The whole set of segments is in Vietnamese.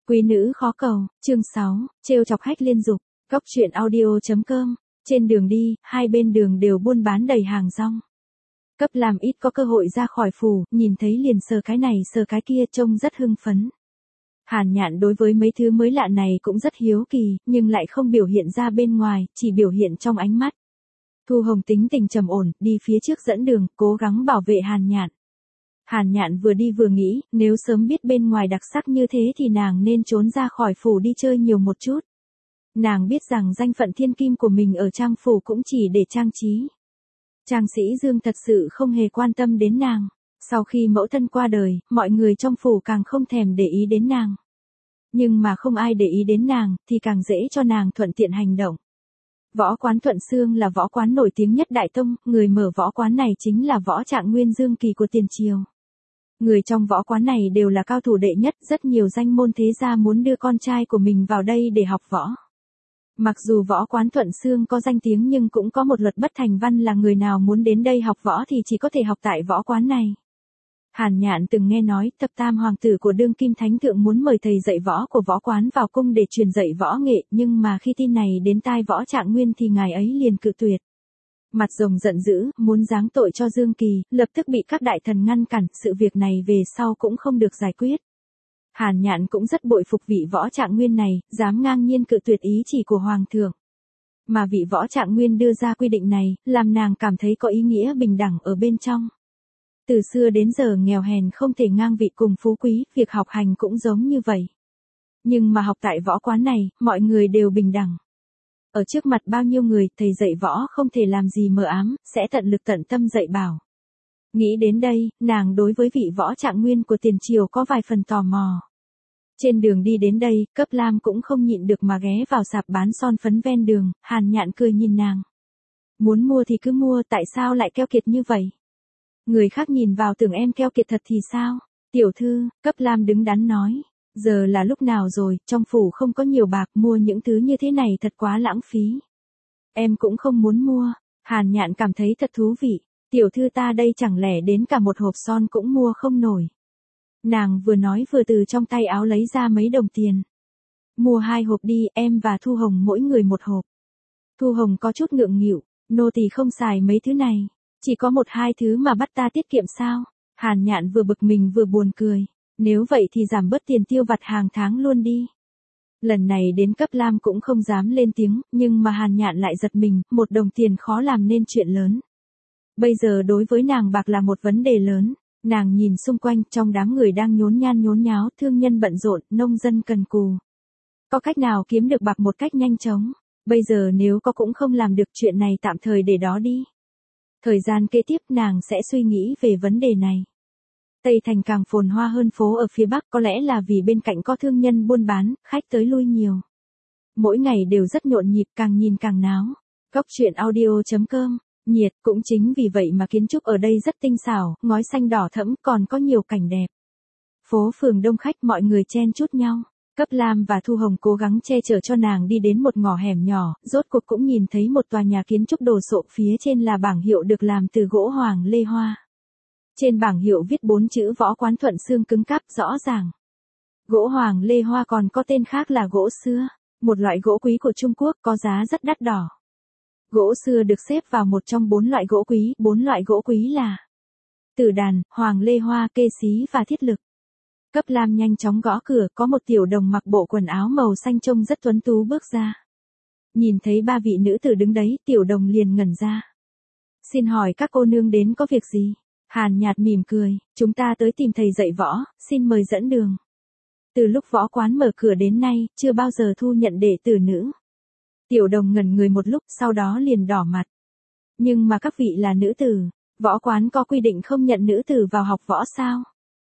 Quý nữ khó cầu, chương 6, trêu chọc khách liên dục, góc truyện audio.com, trên đường đi, hai bên đường đều buôn bán đầy hàng rong. Cấp làm ít có cơ hội ra khỏi phủ, nhìn thấy liền sờ cái này sờ cái kia trông rất hưng phấn. Hàn Nhạn đối với mấy thứ mới lạ này cũng rất hiếu kỳ, nhưng lại không biểu hiện ra bên ngoài, chỉ biểu hiện trong ánh mắt. Thu Hồng tính tình trầm ổn, đi phía trước dẫn đường, cố gắng bảo vệ Hàn Nhạn. Hàn Nhạn vừa đi vừa nghĩ, nếu sớm biết bên ngoài đặc sắc như thế thì nàng nên trốn ra khỏi phủ đi chơi nhiều một chút. Nàng biết rằng danh phận thiên kim của mình ở trang phủ cũng chỉ để trang trí. Trang sĩ Dương thật sự không hề quan tâm đến nàng. Sau khi mẫu thân qua đời, mọi người trong phủ càng không thèm để ý đến nàng. Nhưng mà không ai để ý đến nàng, thì càng dễ cho nàng thuận tiện hành động. Võ quán Thuận Xương là võ quán nổi tiếng nhất Đại Tông, người mở võ quán này chính là Võ Trạng Nguyên Dương Kỳ của tiền triều. Người trong võ quán này đều là cao thủ đệ nhất, rất nhiều danh môn thế gia muốn đưa con trai của mình vào đây để học võ. Mặc dù võ quán Thuận Xương có danh tiếng nhưng cũng có một luật bất thành văn là người nào muốn đến đây học võ thì chỉ có thể học tại võ quán này. Hàn Nhạn từng nghe nói thập tam hoàng tử của đương kim thánh thượng muốn mời thầy dạy võ của võ quán vào cung để truyền dạy võ nghệ, nhưng mà khi tin này đến tai Võ Trạng Nguyên thì ngài ấy liền cự tuyệt. Mặt rồng giận dữ, muốn giáng tội cho Dương Kỳ, lập tức bị các đại thần ngăn cản, sự việc này về sau cũng không được giải quyết. Hàn Nhạn cũng rất bội phục vị Võ Trạng Nguyên này, dám ngang nhiên cự tuyệt ý chỉ của hoàng thượng. Mà vị Võ Trạng Nguyên đưa ra quy định này, làm nàng cảm thấy có ý nghĩa bình đẳng ở bên trong. Từ xưa đến giờ nghèo hèn không thể ngang vị cùng phú quý, việc học hành cũng giống như vậy. Nhưng mà học tại võ quán này, mọi người đều bình đẳng. Ở trước mặt bao nhiêu người, thầy dạy võ không thể làm gì mờ ám, sẽ tận lực tận tâm dạy bảo. Nghĩ đến đây, nàng đối với vị Võ Trạng Nguyên của tiền triều có vài phần tò mò. Trên đường đi đến đây, Cấp Lam cũng không nhịn được mà ghé vào sạp bán son phấn ven đường, Hàn Nhạn cười nhìn nàng. Muốn mua thì cứ mua, tại sao lại keo kiệt như vậy? Người khác nhìn vào tưởng em keo kiệt thật thì sao? Tiểu thư, Cấp Lam đứng đắn nói. Giờ là lúc nào rồi, trong phủ không có nhiều bạc, mua những thứ như thế này thật quá lãng phí. Em cũng không muốn mua. Hàn Nhạn cảm thấy thật thú vị. Tiểu thư ta đây chẳng lẽ đến cả một hộp son cũng mua không nổi. Nàng vừa nói vừa từ trong tay áo lấy ra mấy đồng tiền. Mua 2 hộp đi, em và Thu Hồng mỗi người 1 hộp. Thu Hồng có chút ngượng nghịu, nô tỳ không xài mấy thứ này. Chỉ có 1-2 thứ mà bắt ta tiết kiệm sao? Hàn Nhạn vừa bực mình vừa buồn cười. Nếu vậy thì giảm bớt tiền tiêu vặt hàng tháng luôn đi. Lần này đến Cấp Lam cũng không dám lên tiếng, nhưng mà Hàn Nhạn lại giật mình, 1 đồng tiền khó làm nên chuyện lớn. Bây giờ đối với nàng bạc là một vấn đề lớn. Nàng nhìn xung quanh, trong đám người đang nhốn nhan nhốn nháo, thương nhân bận rộn, nông dân cần cù. Có cách nào kiếm được bạc một cách nhanh chóng? Bây giờ nếu có cũng không làm được, chuyện này tạm thời để đó đi. Thời gian kế tiếp nàng sẽ suy nghĩ về vấn đề này. Tây Thành càng phồn hoa hơn phố ở phía Bắc, có lẽ là vì bên cạnh có thương nhân buôn bán, khách tới lui nhiều. Mỗi ngày đều rất nhộn nhịp, càng nhìn càng náo. Góc truyện audio.com, nhiệt, cũng chính vì vậy mà kiến trúc ở đây rất tinh xảo, ngói xanh đỏ thẫm, còn có nhiều cảnh đẹp. Phố phường đông khách, mọi người chen chúc nhau. Cấp Lam và Thu Hồng cố gắng che chở cho nàng đi đến một ngõ hẻm nhỏ, rốt cuộc cũng nhìn thấy một tòa nhà kiến trúc đồ sộ, phía trên là bảng hiệu được làm từ gỗ Hoàng Lê Hoa. Trên bảng hiệu viết 4 chữ Võ quán Thuận Xương cứng cáp rõ ràng. Gỗ Hoàng Lê Hoa còn có tên khác là gỗ xưa, một loại gỗ quý của Trung Quốc có giá rất đắt đỏ. Gỗ xưa được xếp vào một trong 4 loại gỗ quý, 4 loại gỗ quý là Tử Đàn, Hoàng Lê Hoa, Kê Xí và Thiết Lực. Cấp Lam nhanh chóng gõ cửa, có một tiểu đồng mặc bộ quần áo màu xanh trông rất tuấn tú bước ra. Nhìn thấy 3 vị nữ tử đứng đấy, tiểu đồng liền ngẩn ra. Xin hỏi các cô nương đến có việc gì? Hàn Nhạt mỉm cười, chúng ta tới tìm thầy dạy võ, xin mời dẫn đường. Từ lúc võ quán mở cửa đến nay, chưa bao giờ thu nhận đệ tử nữ. Tiểu đồng ngẩn người một lúc, sau đó liền đỏ mặt. Nhưng mà các vị là nữ tử, võ quán có quy định không nhận nữ tử vào học võ sao?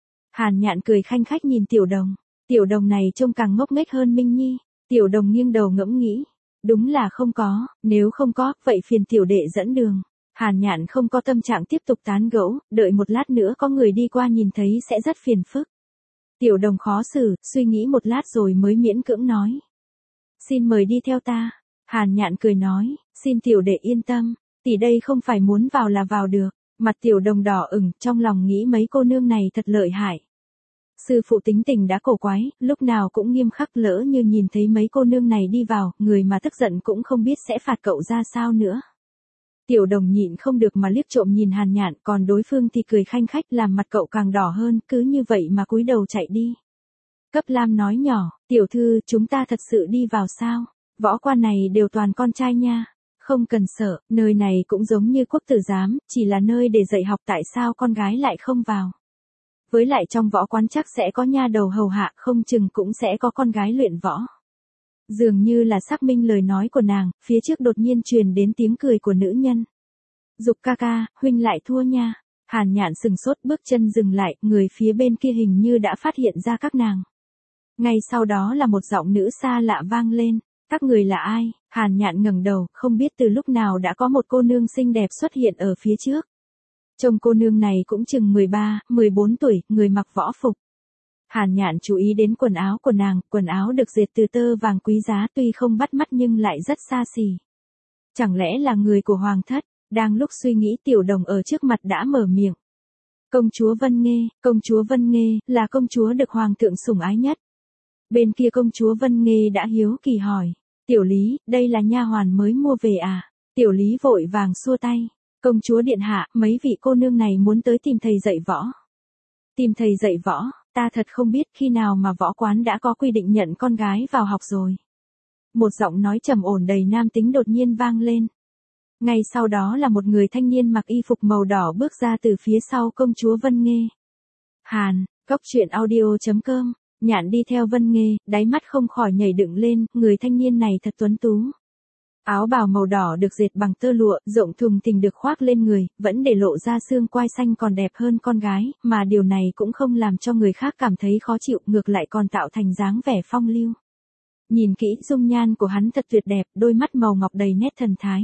Hàn Nhạn cười khanh khách nhìn tiểu đồng. Tiểu đồng này trông càng ngốc nghếch hơn Minh Nhi. Tiểu đồng nghiêng đầu ngẫm nghĩ. Đúng là không có, nếu không có, vậy phiền tiểu đệ dẫn đường. Hàn Nhạn không có tâm trạng tiếp tục tán gẫu, đợi một lát nữa có người đi qua nhìn thấy sẽ rất phiền phức. Tiểu đồng khó xử, suy nghĩ một lát rồi mới miễn cưỡng nói. Xin mời đi theo ta. Hàn Nhạn cười nói, xin tiểu đệ yên tâm, tỷ đây không phải muốn vào là vào được. Mặt tiểu đồng đỏ ửng, trong lòng nghĩ mấy cô nương này thật lợi hại. Sư phụ tính tình đã cổ quái, lúc nào cũng nghiêm khắc, lỡ như nhìn thấy mấy cô nương này đi vào, người mà tức giận cũng không biết sẽ phạt cậu ra sao nữa. Tiểu Đồng nhịn không được mà liếc trộm nhìn Hàn Nhạn, còn đối phương thì cười khanh khách làm mặt cậu càng đỏ hơn, cứ như vậy mà cúi đầu chạy đi. Cấp Lam nói nhỏ, tiểu thư, chúng ta thật sự đi vào sao? Võ quan này đều toàn con trai nha. Không cần sợ, nơi này cũng giống như quốc tử giám, chỉ là nơi để dạy học, tại sao con gái lại không vào? Với lại trong võ quán chắc sẽ có nha đầu hầu hạ, không chừng cũng sẽ có con gái luyện võ. Dường như là xác minh lời nói của nàng, phía trước đột nhiên truyền đến tiếng cười của nữ nhân. Dục ca ca, huynh lại thua nha. Hàn Nhạn sừng sốt, bước chân dừng lại, người phía bên kia hình như đã phát hiện ra các nàng. Ngay sau đó là một giọng nữ xa lạ vang lên. Các người là ai? Hàn Nhạn ngẩng đầu, không biết từ lúc nào đã có một cô nương xinh đẹp xuất hiện ở phía trước. Trông cô nương này cũng chừng 13, 14 tuổi, người mặc võ phục. Hàn Nhạn chú ý đến quần áo của nàng, quần áo được dệt từ tơ vàng quý giá, tuy không bắt mắt nhưng lại rất xa xỉ. Chẳng lẽ là người của hoàng thất? Đang lúc suy nghĩ, Tiểu Đồng ở trước mặt đã mở miệng. Công chúa Vân Nghê, là công chúa được hoàng thượng sủng ái nhất. Bên kia công chúa Vân Nghê đã hiếu kỳ hỏi. Tiểu Lý, đây là nha hoàn mới mua về à? Tiểu Lý vội vàng xua tay. Công chúa điện hạ, mấy vị cô nương này muốn tới tìm thầy dạy võ. Tìm thầy dạy võ, ta thật không biết khi nào mà võ quán đã có quy định nhận con gái vào học rồi. Một giọng nói trầm ổn đầy nam tính đột nhiên vang lên. Ngay sau đó là một người thanh niên mặc y phục màu đỏ bước ra từ phía sau công chúa Vân Nghê. Hàn, Góc.audio.com, Nhạn đi theo Vân Nghê, đáy mắt không khỏi nhảy dựng lên, người thanh niên này thật tuấn tú. Áo bào màu đỏ được dệt bằng tơ lụa, rộng thùng thình được khoác lên người, vẫn để lộ ra xương quai xanh còn đẹp hơn con gái, mà điều này cũng không làm cho người khác cảm thấy khó chịu, ngược lại còn tạo thành dáng vẻ phong lưu. Nhìn kỹ dung nhan của hắn thật tuyệt đẹp, đôi mắt màu ngọc đầy nét thần thái.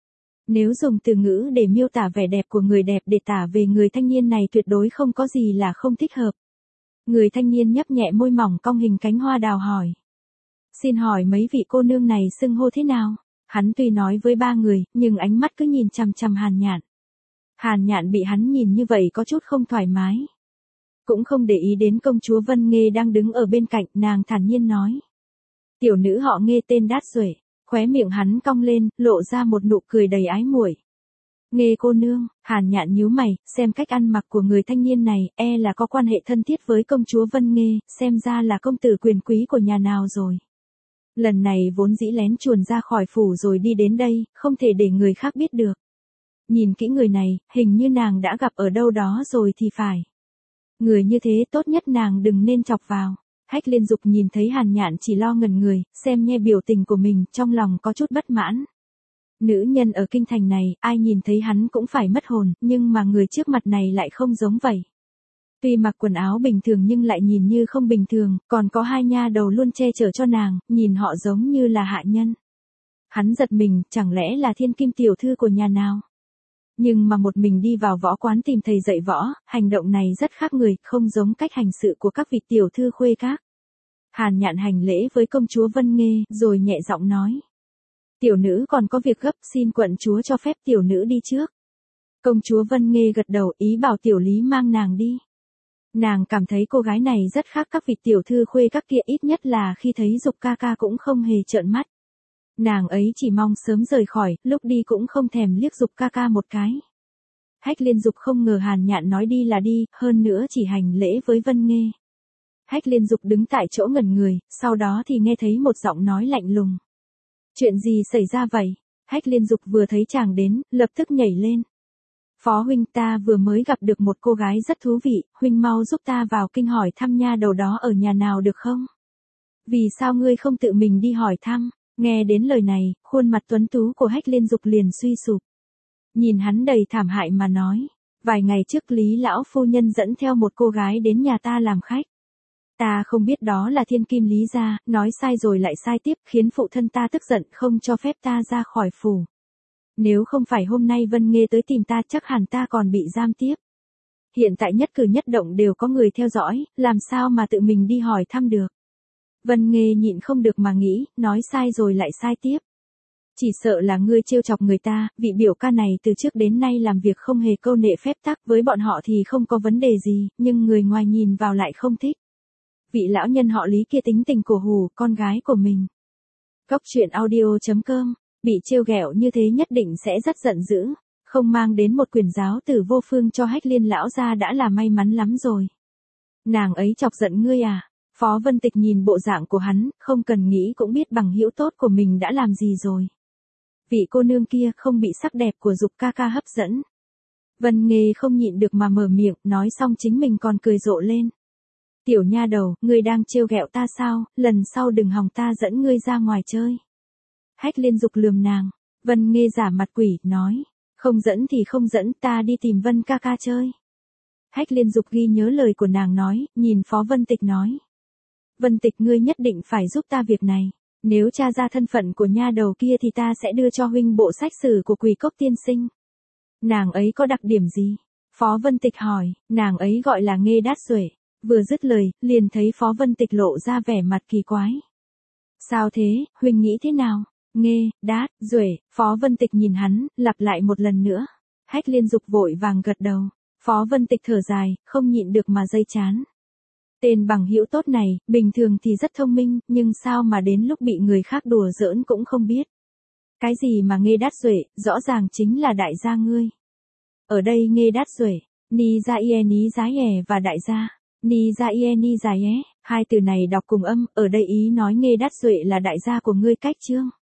Nếu dùng từ ngữ để miêu tả vẻ đẹp của người đẹp để tả về người thanh niên này tuyệt đối không có gì là không thích hợp. Người thanh niên nhấp nhẹ môi mỏng cong hình cánh hoa đào hỏi. Xin hỏi mấy vị cô nương này xưng hô thế nào? Hắn tuy nói với ba người, nhưng ánh mắt cứ nhìn chằm chằm Hàn Nhạn. Hàn Nhạn bị hắn nhìn như vậy có chút không thoải mái. Cũng không để ý đến công chúa Vân Nghê đang đứng ở bên cạnh, nàng thản nhiên nói. Tiểu nữ họ Nghê tên Đát Duệ. Khóe miệng hắn cong lên, lộ ra một nụ cười đầy ái muội. Nghê cô nương, Hàn Nhạn nhíu mày, xem cách ăn mặc của người thanh niên này, là có quan hệ thân thiết với công chúa Vân Nghê, xem ra là công tử quyền quý của nhà nào rồi. Lần này vốn dĩ lén chuồn ra khỏi phủ rồi đi đến đây, không thể để người khác biết được. Nhìn kỹ người này, hình như nàng đã gặp ở đâu đó rồi thì phải. Người như thế tốt nhất nàng đừng nên chọc vào. Hách Liên Dục nhìn thấy Hàn Nhạn chỉ lo ngẩn người, xem nghe biểu tình của mình, trong lòng có chút bất mãn. Nữ nhân ở kinh thành này, ai nhìn thấy hắn cũng phải mất hồn, nhưng mà người trước mặt này lại không giống vậy. Tuy mặc quần áo bình thường nhưng lại nhìn như không bình thường, còn có hai nha đầu luôn che chở cho nàng, nhìn họ giống như là hạ nhân. Hắn giật mình, chẳng lẽ là thiên kim tiểu thư của nhà nào? Nhưng mà một mình đi vào võ quán tìm thầy dạy võ, hành động này rất khác người, không giống cách hành sự của các vị tiểu thư khuê các. Hàn Nhạn hành lễ với công chúa Vân Nghê, rồi nhẹ giọng nói. Tiểu nữ còn có việc gấp, xin quận chúa cho phép tiểu nữ đi trước. Công chúa Vân Nghê gật đầu, ý bảo Tiểu Lý mang nàng đi. Nàng cảm thấy cô gái này rất khác các vị tiểu thư khuê các kia, ít nhất là khi thấy Dục ca ca cũng không hề trợn mắt. Nàng ấy chỉ mong sớm rời khỏi, lúc đi cũng không thèm liếc Dục ca ca một cái. Hách Liên Dục không ngờ Hàn Nhạn nói đi là đi, hơn nữa chỉ hành lễ với Vân Nghê. Hách Liên Dục đứng tại chỗ ngẩn người, sau đó thì nghe thấy một giọng nói lạnh lùng. Chuyện gì xảy ra vậy? Hách Liên Dục vừa thấy chàng đến, lập tức nhảy lên. Phó huynh, ta vừa mới gặp được một cô gái rất thú vị, huynh mau giúp ta vào kinh hỏi thăm nha đầu đó ở nhà nào được không? Vì sao ngươi không tự mình đi hỏi thăm? Nghe đến lời này, khuôn mặt tuấn tú của Hách Liên Dục liền suy sụp. Nhìn hắn đầy thảm hại mà nói, vài ngày trước Lý lão phu nhân dẫn theo một cô gái đến nhà ta làm khách. Ta không biết đó là thiên kim Lý gia, nói sai rồi lại sai tiếp, khiến phụ thân ta tức giận không cho phép ta ra khỏi phủ. Nếu không phải hôm nay Vân Nghê tới tìm ta chắc hẳn ta còn bị giam tiếp. Hiện tại nhất cử nhất động đều có người theo dõi, làm sao mà tự mình đi hỏi thăm được. Vân Nghê nhịn không được mà nghĩ, nói sai rồi lại sai tiếp. Chỉ sợ là ngươi trêu chọc người ta, vị biểu ca này từ trước đến nay làm việc không hề câu nệ phép tắc, với bọn họ thì không có vấn đề gì, nhưng người ngoài nhìn vào lại không thích. Vị lão nhân họ Lý kia tính tình cổ hủ con gái của mình. Cốc truyện audio.com, bị trêu ghẹo như thế nhất định sẽ rất giận dữ, không mang đến một quyền giáo tử vô phương cho Hách Liên lão gia đã là may mắn lắm rồi. Nàng ấy chọc giận ngươi à? Phó Vân Tịch nhìn bộ dạng của hắn, không cần nghĩ cũng biết bằng hữu tốt của mình đã làm gì rồi. Vị cô nương kia không bị sắc đẹp của Dục ca ca hấp dẫn. Vân Nghê không nhịn được mà mở miệng, nói xong chính mình còn cười rộ lên. Tiểu nha đầu, ngươi đang trêu ghẹo ta sao, lần sau đừng hòng ta dẫn ngươi ra ngoài chơi. Hách Liên Dục lườm nàng, Vân Nghê giả mặt quỷ, nói, không dẫn thì không dẫn, ta đi tìm Vân ca ca chơi. Hách Liên Dục ghi nhớ lời của nàng nói, nhìn Phó Vân Tịch nói. Vân Tịch ngươi nhất định phải giúp ta việc này, nếu tra ra thân phận của nha đầu kia thì ta sẽ đưa cho huynh bộ sách sử của Quỳ Cốc tiên sinh. Nàng ấy có đặc điểm gì? Phó Vân Tịch hỏi, nàng ấy gọi là Nghê Đát Duệ. Vừa dứt lời, liền thấy Phó Vân Tịch lộ ra vẻ mặt kỳ quái. Sao thế, huynh nghĩ thế nào? Nghê, Đát, Duệ, Phó Vân Tịch nhìn hắn, lặp lại một lần nữa. Hách Liên Dục vội vàng gật đầu. Phó Vân Tịch thở dài, không nhịn được mà dây chán. Tên bằng hữu tốt này, bình thường thì rất thông minh, nhưng sao mà đến lúc bị người khác đùa giỡn cũng không biết. Cái gì mà Nghê Đát Duệ, rõ ràng chính là đại gia ngươi. Ở đây Nghê Đát Duệ, ni ra ie ní giái ẻ và đại gia, ni ra ie ni dài é, hai từ này đọc cùng âm, ở đây ý nói Nghê Đát Duệ là đại gia của ngươi cách chương.